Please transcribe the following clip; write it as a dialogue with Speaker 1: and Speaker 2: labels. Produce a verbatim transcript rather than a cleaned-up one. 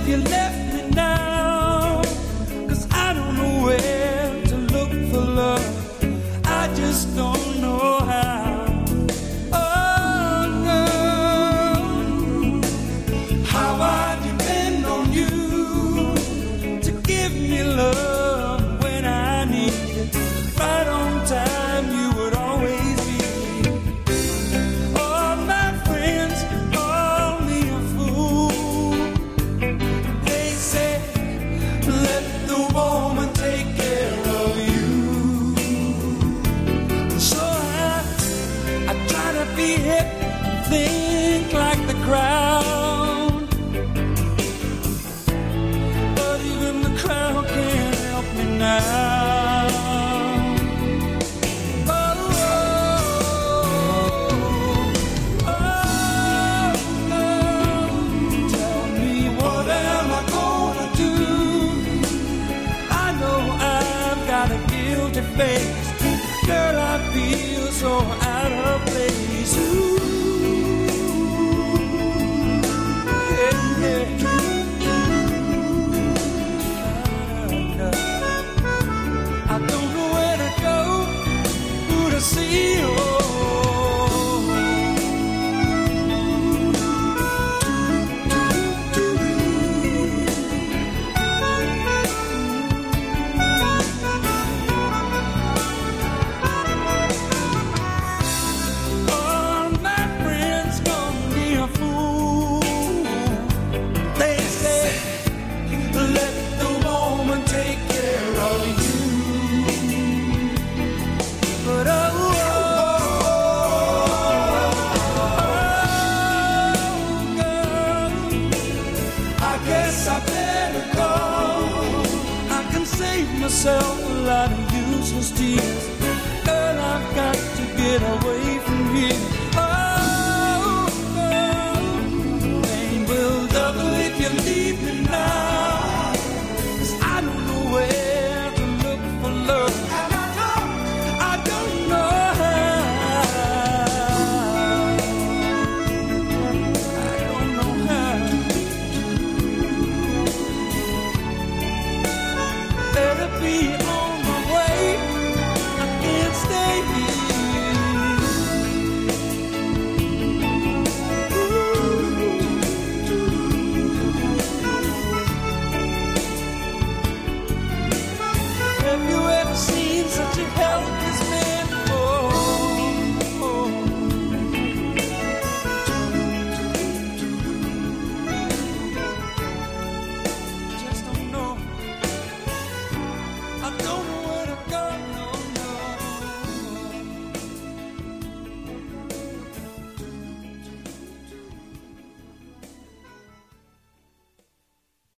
Speaker 1: you left me now, 'cause I don't know where to look for love. I just don't know how. Oh, girl, how I depend on you to give me love when I need it. Right on time, you would always be. All my friends call me a fool. They say, let the woman take care of you. So I, I try to be hip, think like the crowd, but even the crowd can't help me now. Oh, oh, oh, tell me, what am I gonna do? I know I've got a guilty face. Girl, I feel so out of place. Ooh, yeah, yeah. I don't know where to go, who to see. Oh, all my friends call me a fool. They say, let the woman take care of you. But oh, oh, girl, I guess I better go. I can save myself a lot of useless tears. Girl, I've got to get away from here.